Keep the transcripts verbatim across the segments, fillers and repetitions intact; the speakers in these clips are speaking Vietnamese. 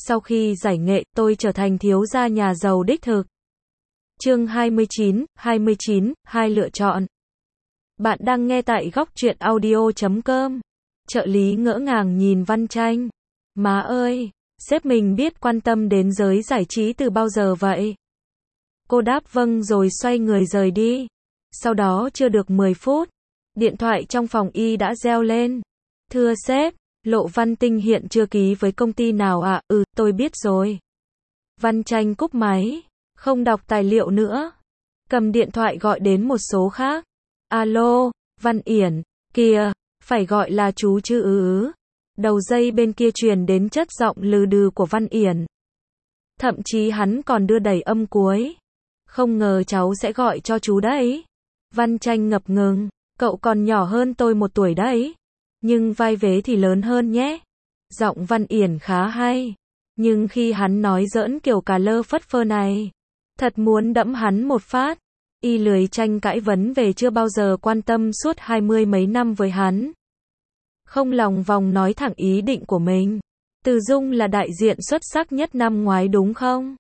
sau khi giải nghệ, tôi trở thành thiếu gia nhà giàu đích thực. Chương hai mươi chín, hai mươi chín, hai lựa chọn. Bạn đang nghe tại góc truyện audio chấm com. Trợ lý ngỡ ngàng nhìn Văn Tranh. Má ơi, sếp mình biết quan tâm đến giới giải trí từ bao giờ vậy? Cô đáp vâng rồi xoay người rời đi. Sau đó chưa được mười phút, điện thoại trong phòng y đã reo lên. Thưa sếp, Lộ Văn Tinh hiện chưa ký với công ty nào ạ? À? Ừ, tôi biết rồi. Văn Tranh cúp máy, không đọc tài liệu nữa. Cầm điện thoại gọi đến một số khác. Alo, Văn Yển, kìa, phải gọi là chú chứ ứ ứ. Đầu dây bên kia truyền đến chất giọng lừ đừ của Văn Yển. Thậm chí hắn còn đưa đẩy âm cuối. Không ngờ cháu sẽ gọi cho chú đấy. Văn Tranh ngập ngừng, cậu còn nhỏ hơn tôi một tuổi đấy. Nhưng vai vế thì lớn hơn nhé. Giọng Văn Yển khá hay. Nhưng khi hắn nói giỡn kiểu cà lơ phất phơ này, thật muốn đẫm hắn một phát. Y lười tranh cãi vấn về chưa bao giờ quan tâm suốt hai mươi mấy năm với hắn. Không lòng vòng nói thẳng ý định của mình. Từ Dung là đại diện xuất sắc nhất năm ngoái đúng không?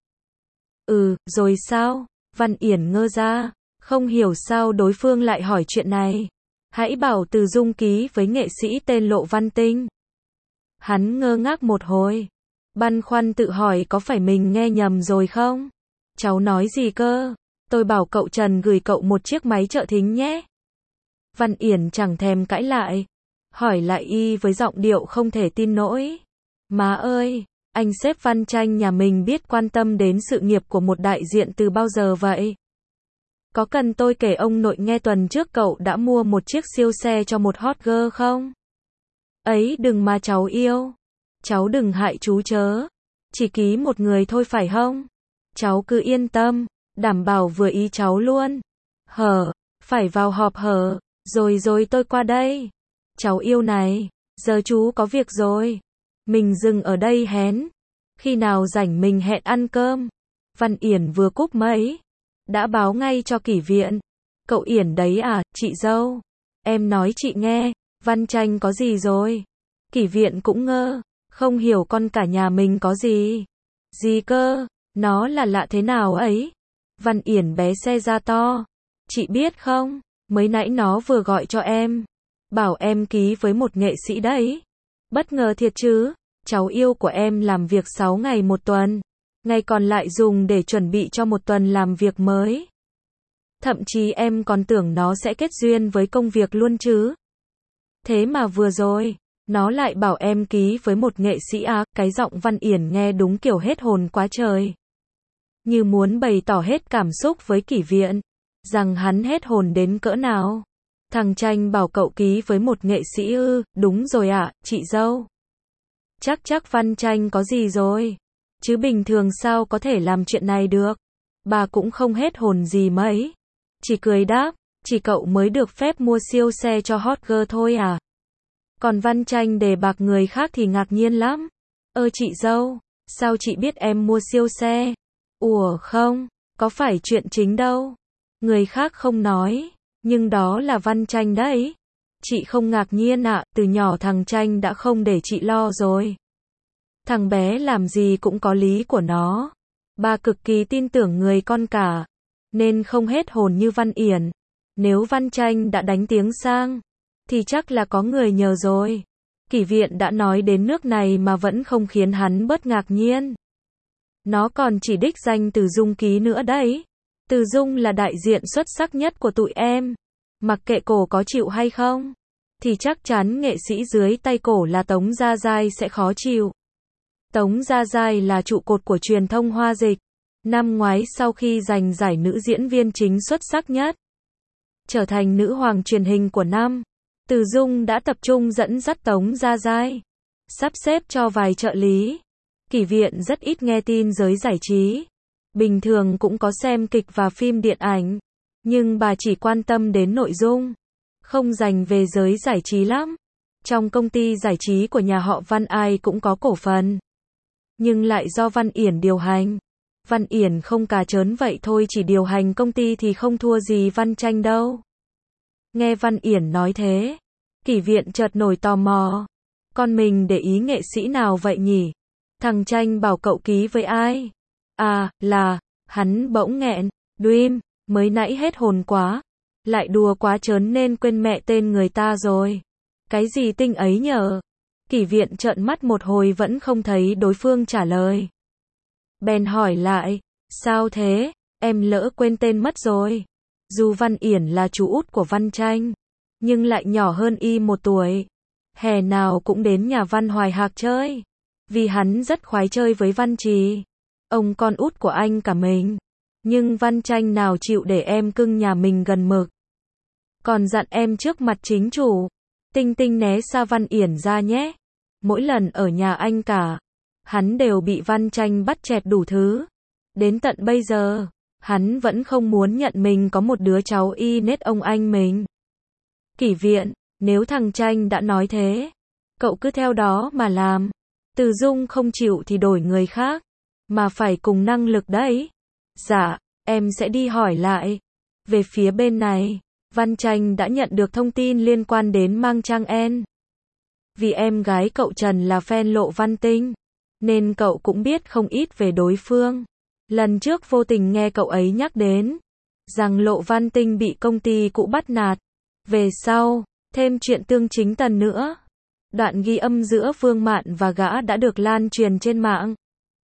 Ừ, rồi sao? Văn Yển ngơ ra, không hiểu sao đối phương lại hỏi chuyện này. Hãy bảo Từ Dung ký với nghệ sĩ tên Lộ Văn Tinh. Hắn ngơ ngác một hồi, băn khoăn tự hỏi có phải mình nghe nhầm rồi không? Cháu nói gì cơ? Tôi bảo cậu Trần gửi cậu một chiếc máy trợ thính nhé. Văn Yển chẳng thèm cãi lại, hỏi lại y với giọng điệu không thể tin nổi. Má ơi, anh sếp Văn Tranh nhà mình biết quan tâm đến sự nghiệp của một đại diện từ bao giờ vậy? Có cần tôi kể ông nội nghe tuần trước cậu đã mua một chiếc siêu xe cho một hot girl không? Ấy đừng mà cháu yêu. Cháu đừng hại chú chớ. Chỉ ký một người thôi phải không? Cháu cứ yên tâm, đảm bảo vừa ý cháu luôn. Hở, phải vào họp hở, rồi rồi tôi qua đây. Cháu yêu này, giờ chú có việc rồi. Mình dừng ở đây hén. Khi nào rảnh mình hẹn ăn cơm. Văn Yển vừa cúp máy, đã báo ngay cho Kỷ Viện. Cậu Yển đấy à, chị dâu. Em nói chị nghe, Văn Tranh có gì rồi? Kỷ Viện cũng ngơ, không hiểu con cả nhà mình có gì. Gì cơ, nó là lạ thế nào ấy? Văn Yển bé xe ra to. Chị biết không, mới nãy nó vừa gọi cho em. Bảo em ký với một nghệ sĩ đấy. Bất ngờ thiệt chứ, cháu yêu của em làm việc sáu ngày một tuần. Ngày còn lại dùng để chuẩn bị cho một tuần làm việc mới. Thậm chí em còn tưởng nó sẽ kết duyên với công việc luôn chứ. Thế mà vừa rồi, nó lại bảo em ký với một nghệ sĩ à, cái giọng Văn Yển nghe đúng kiểu hết hồn quá trời. Như muốn bày tỏ hết cảm xúc với Kỷ Viện, rằng hắn hết hồn đến cỡ nào. Thằng Tranh bảo cậu ký với một nghệ sĩ ư, đúng rồi ạ, à, chị dâu. Chắc chắc Văn Tranh có gì rồi. Chứ bình thường sao có thể làm chuyện này được. Bà cũng không hết hồn gì mấy. Chỉ cười đáp, chỉ cậu mới được phép mua siêu xe cho hot girl thôi à. Còn Văn Tranh đề bạc người khác thì ngạc nhiên lắm. Ơ chị dâu, sao chị biết em mua siêu xe? Ủa không, có phải chuyện chính đâu. Người khác không nói, nhưng đó là Văn Tranh đấy. Chị không ngạc nhiên ạ, à, từ nhỏ thằng Tranh đã không để chị lo rồi. Thằng bé làm gì cũng có lý của nó. Bà cực kỳ tin tưởng người con cả, nên không hết hồn như Văn Yển. Nếu Văn Tranh đã đánh tiếng sang, thì chắc là có người nhờ rồi. Kỷ Viện đã nói đến nước này mà vẫn không khiến hắn bớt ngạc nhiên. Nó còn chỉ đích danh Từ Dung ký nữa đấy. Từ Dung là đại diện xuất sắc nhất của tụi em. Mặc kệ cổ có chịu hay không, thì chắc chắn nghệ sĩ dưới tay cổ là Tống Gia Giai sẽ khó chịu. Tống Gia Giai là trụ cột của truyền thông Hoa dịch. Năm ngoái sau khi giành giải nữ diễn viên chính xuất sắc nhất, trở thành nữ hoàng truyền hình của năm, Từ Dung đã tập trung dẫn dắt Tống Gia Giai, sắp xếp cho vài trợ lý. Kỷ Viện rất ít nghe tin giới giải trí. Bình thường cũng có xem kịch và phim điện ảnh, nhưng bà chỉ quan tâm đến nội dung, không dành về giới giải trí lắm. Trong công ty giải trí của nhà họ Văn ai cũng có cổ phần, nhưng lại do Văn Yển điều hành. Văn Yển không cà trớn vậy thôi, chỉ điều hành công ty thì không thua gì Văn Tranh đâu. Nghe Văn Yển nói thế, Kỷ Viện chợt nổi tò mò. Con mình để ý nghệ sĩ nào vậy nhỉ? Thằng Tranh bảo cậu ký với ai? À, là, hắn bỗng nghẹn, Dream, mới nãy hết hồn quá. Lại đùa quá trớn nên quên mẹ tên người ta rồi. Cái gì Tinh ấy nhở? Kỷ Viện trợn mắt một hồi vẫn không thấy đối phương trả lời. Bèn hỏi lại, sao thế, em lỡ quên tên mất rồi. Dù Văn Yển là chú út của Văn Tranh, nhưng lại nhỏ hơn y một tuổi. Hè nào cũng đến nhà Văn Hoài Hạc chơi, vì hắn rất khoái chơi với Văn Trì, ông con út của anh cả mình. Nhưng Văn Tranh nào chịu để em cưng nhà mình gần mực. Còn dặn em trước mặt chính chủ, Tinh Tinh né xa Văn Yển ra nhé. Mỗi lần ở nhà anh cả, hắn đều bị Văn Tranh bắt chẹt đủ thứ. Đến tận bây giờ, hắn vẫn không muốn nhận mình có một đứa cháu y nết ông anh mình. Kỷ Viện, nếu thằng Tranh đã nói thế, cậu cứ theo đó mà làm. Từ Dung không chịu thì đổi người khác, mà phải cùng năng lực đấy. Dạ, em sẽ đi hỏi lại. Về phía bên này, Văn Tranh đã nhận được thông tin liên quan đến Mang Trang En. Vì em gái cậu Trần là fan Lộ Văn Tinh, nên cậu cũng biết không ít về đối phương. Lần trước vô tình nghe cậu ấy nhắc đến, rằng Lộ Văn Tinh bị công ty cũ bắt nạt. Về sau, thêm chuyện Tương Chính Tần nữa. Đoạn ghi âm giữa Vương Mạn và gã đã được lan truyền trên mạng,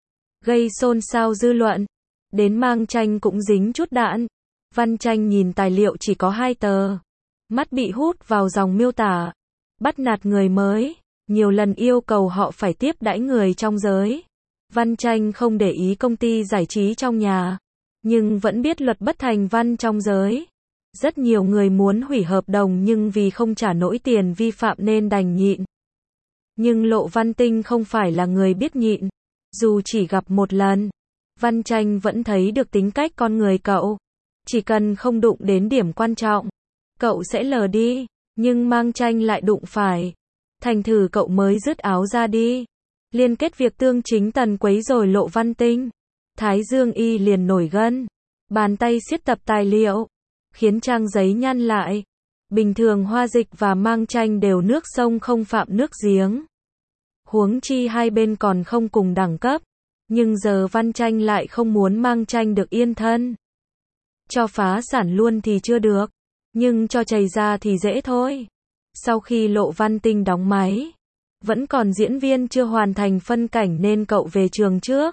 gây xôn xao dư luận. Đến Mang Tranh cũng dính chút đạn. Văn Tranh nhìn tài liệu chỉ có hai tờ, mắt bị hút vào dòng miêu tả bắt nạt người mới, nhiều lần yêu cầu họ phải tiếp đãi người trong giới. Văn Tranh không để ý công ty giải trí trong nhà, nhưng vẫn biết luật bất thành văn trong giới. Rất nhiều người muốn hủy hợp đồng nhưng vì không trả nổi tiền vi phạm nên đành nhịn. Nhưng Lộ Văn Tinh không phải là người biết nhịn. Dù chỉ gặp một lần, Văn Tranh vẫn thấy được tính cách con người cậu. Chỉ cần không đụng đến điểm quan trọng, cậu sẽ lờ đi. Nhưng Mang Tranh lại đụng phải. Thành thử cậu mới dứt áo ra đi. Liên kết việc Tương Chính Tần quấy rối Lộ Văn Tinh, Thái Dương y liền nổi gân. Bàn tay siết tập tài liệu, khiến trang giấy nhăn lại. Bình thường Hoa Dịch và Mang Tranh đều nước sông không phạm nước giếng. Huống chi hai bên còn không cùng đẳng cấp. Nhưng giờ Văn Tranh lại không muốn Mang Tranh được yên thân. Cho phá sản luôn thì chưa được, nhưng cho chày ra thì dễ thôi. Sau khi Lộ Văn Tinh đóng máy, vẫn còn diễn viên chưa hoàn thành phân cảnh nên cậu về trường trước.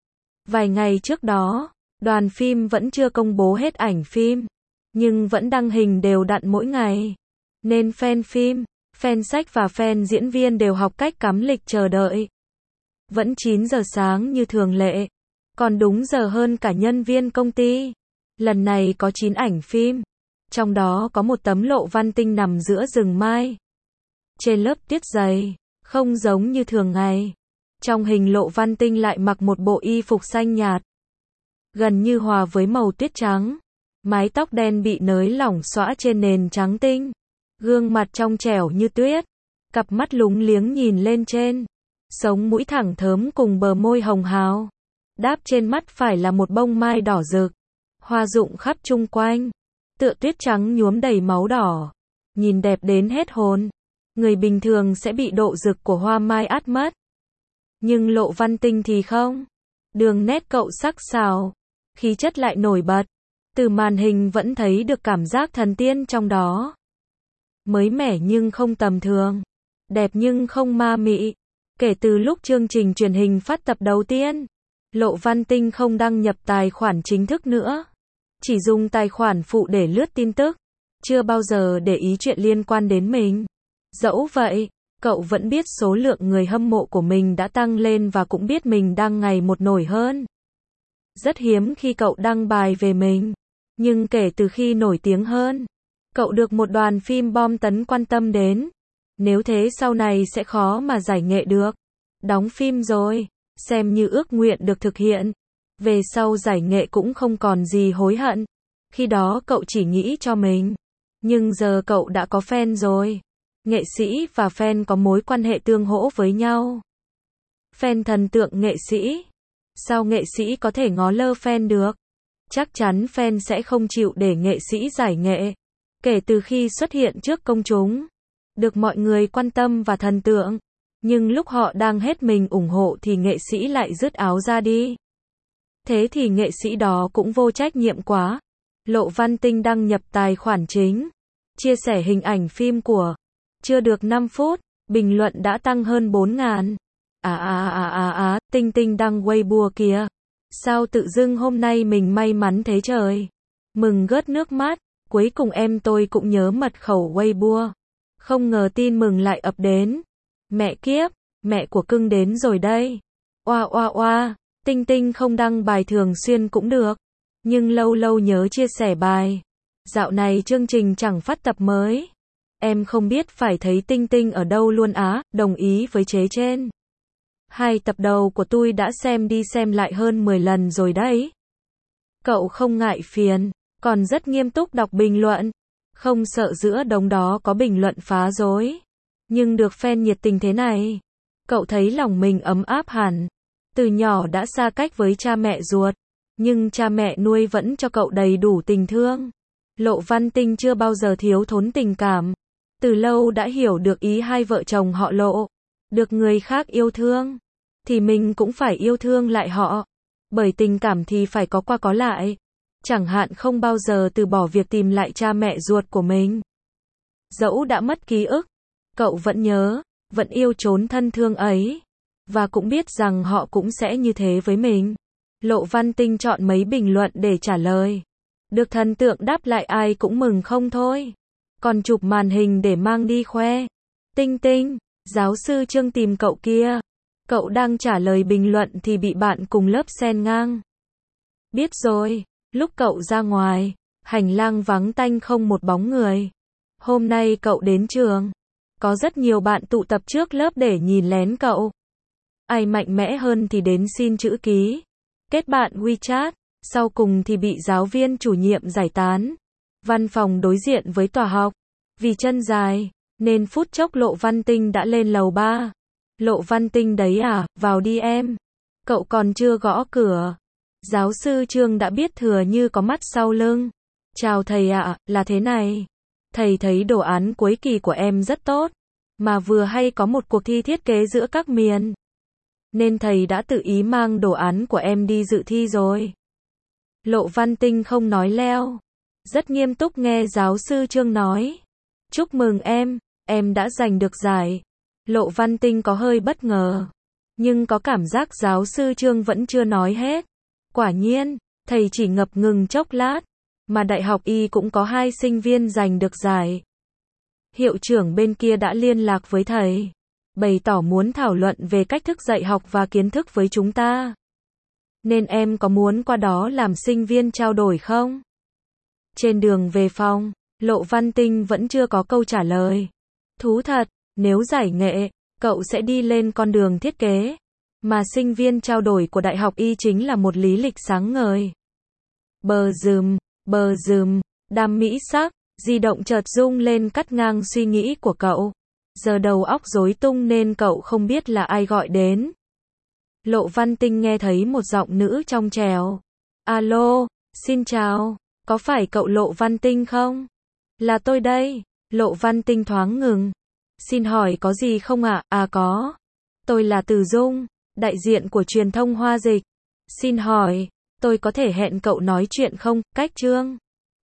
Vài ngày trước đó, đoàn phim vẫn chưa công bố hết ảnh phim, nhưng vẫn đăng hình đều đặn mỗi ngày. Nên fan phim, fan sách và fan diễn viên đều học cách cắm lịch chờ đợi. Vẫn chín giờ sáng như thường lệ, còn đúng giờ hơn cả nhân viên công ty. Lần này có chín ảnh phim, trong đó có một tấm Lộ Văn Tinh nằm giữa rừng mai. Trên lớp tuyết dày, không giống như thường ngày. Trong hình Lộ Văn Tinh lại mặc một bộ y phục xanh nhạt, gần như hòa với màu tuyết trắng. Mái tóc đen bị nới lỏng xõa trên nền trắng tinh. Gương mặt trong trẻo như tuyết, cặp mắt lúng liếng nhìn lên trên. Sống mũi thẳng thớm cùng bờ môi hồng hào. Đáp trên mắt phải là một bông mai đỏ rực, hoa rụng khắp chung quanh, tựa tuyết trắng nhuốm đầy máu đỏ. Nhìn đẹp đến hết hồn. Người bình thường sẽ bị độ rực của hoa mai át mất. Nhưng Lộ Văn Tinh thì không. Đường nét cậu sắc sảo, khí chất lại nổi bật. Từ màn hình vẫn thấy được cảm giác thần tiên trong đó. Mới mẻ nhưng không tầm thường. Đẹp nhưng không ma mị. Kể từ lúc chương trình truyền hình phát tập đầu tiên, Lộ Văn Tinh không đăng nhập tài khoản chính thức nữa. Chỉ dùng tài khoản phụ để lướt tin tức. Chưa bao giờ để ý chuyện liên quan đến mình. Dẫu vậy, cậu vẫn biết số lượng người hâm mộ của mình đã tăng lên và cũng biết mình đang ngày một nổi hơn. Rất hiếm khi cậu đăng bài về mình. Nhưng kể từ khi nổi tiếng hơn, cậu được một đoàn phim bom tấn quan tâm đến. Nếu thế sau này sẽ khó mà giải nghệ được. Đóng phim rồi, xem như ước nguyện được thực hiện. Về sau giải nghệ cũng không còn gì hối hận. Khi đó cậu chỉ nghĩ cho mình. Nhưng giờ cậu đã có fan rồi. Nghệ sĩ và fan có mối quan hệ tương hỗ với nhau. Fan thần tượng nghệ sĩ. Sao nghệ sĩ có thể ngó lơ fan được? Chắc chắn fan sẽ không chịu để nghệ sĩ giải nghệ. Kể từ khi xuất hiện trước công chúng, được mọi người quan tâm và thần tượng, Nhưng lúc họ đang hết mình ủng hộ thì nghệ sĩ lại dứt áo ra đi. Thế thì nghệ sĩ đó cũng vô trách nhiệm quá. Lộ Văn Tinh đăng nhập tài khoản chính, chia sẻ hình ảnh phim của. Chưa được năm phút, bình luận đã tăng hơn bốn ngàn. À à à à à, Tinh Tinh đăng Weibo kìa. Sao tự dưng hôm nay mình may mắn thế trời. Mừng rớt nước mắt, cuối cùng em tôi cũng nhớ mật khẩu Weibo. Không ngờ tin mừng lại ập đến. Mẹ kiếp, mẹ của cưng đến rồi đây. Oa oa oa, Tinh Tinh không đăng bài thường xuyên cũng được. Nhưng lâu lâu nhớ chia sẻ bài. Dạo này chương trình chẳng phát tập mới. Em không biết phải thấy Tinh Tinh ở đâu luôn á, đồng ý với chế trên. Hai tập đầu của tôi đã xem đi xem lại hơn mười lần rồi đấy. Cậu không ngại phiền, còn rất nghiêm túc đọc bình luận. Không sợ giữa đống đó có bình luận phá rối. Nhưng được fan nhiệt tình thế này, cậu thấy lòng mình ấm áp hẳn. Từ nhỏ đã xa cách với cha mẹ ruột, nhưng cha mẹ nuôi vẫn cho cậu đầy đủ tình thương. Lộ Văn Tinh chưa bao giờ thiếu thốn tình cảm. Từ lâu đã hiểu được ý hai vợ chồng họ Lộ. Được người khác yêu thương, thì mình cũng phải yêu thương lại họ. Bởi tình cảm thì phải có qua có lại. Chẳng hạn không bao giờ từ bỏ việc tìm lại cha mẹ ruột của mình. Dẫu đã mất ký ức, cậu vẫn nhớ, vẫn yêu chốn thân thương ấy. Và cũng biết rằng họ cũng sẽ như thế với mình. Lộ Văn Tinh chọn mấy bình luận để trả lời. Được thần tượng đáp lại ai cũng mừng không thôi. Còn chụp màn hình để mang đi khoe. Tinh Tinh, giáo sư Trương tìm cậu kia. Cậu đang trả lời bình luận thì bị bạn cùng lớp xen ngang. Biết rồi, lúc cậu ra ngoài, hành lang vắng tanh không một bóng người. Hôm nay cậu đến trường, có rất nhiều bạn tụ tập trước lớp để nhìn lén cậu. Ai mạnh mẽ hơn thì đến xin chữ ký, kết bạn WeChat, sau cùng thì bị giáo viên chủ nhiệm giải tán. Văn phòng đối diện với tòa học, vì chân dài, nên phút chốc Lộ Văn Tinh đã lên lầu ba. Lộ Văn Tinh đấy à, vào đi em. Cậu còn chưa gõ cửa. Giáo sư Trương đã biết thừa như có mắt sau lưng. Chào thầy ạ, là thế này. Thầy thấy đồ án cuối kỳ của em rất tốt. Mà vừa hay có một cuộc thi thiết kế giữa các miền. Nên thầy đã tự ý mang đồ án của em đi dự thi rồi. Lộ Văn Tinh không nói leo. Rất nghiêm túc nghe giáo sư Trương nói. Chúc mừng em, em đã giành được giải. Lộ Văn Tinh có hơi bất ngờ. Nhưng có cảm giác giáo sư Trương vẫn chưa nói hết. Quả nhiên, thầy chỉ ngập ngừng chốc lát. Mà đại học Y cũng có hai sinh viên giành được giải. Hiệu trưởng bên kia đã liên lạc với thầy. Bày tỏ muốn thảo luận về cách thức dạy học và kiến thức với chúng ta. Nên em có muốn qua đó làm sinh viên trao đổi không? Trên đường về phòng, Lộ Văn Tinh vẫn chưa có câu trả lời. Thú thật, nếu giải nghệ, cậu sẽ đi lên con đường thiết kế. Mà sinh viên trao đổi của Đại học Y chính là một lý lịch sáng ngời. Bờ dùm, bờ dùm, đam mỹ sắc, di động chợt rung lên cắt ngang suy nghĩ của cậu. Giờ đầu óc rối tung nên cậu không biết là ai gọi đến. Lộ Văn Tinh nghe thấy một giọng nữ trong trẻo. Alo, xin chào, có phải cậu Lộ Văn Tinh không? Là tôi đây. Lộ Văn Tinh thoáng ngừng. Xin hỏi có gì không ạ? À? À có. Tôi là Từ Dung, đại diện của truyền thông Hoa Dịch. Xin hỏi, tôi có thể hẹn cậu nói chuyện không? Cách Trương.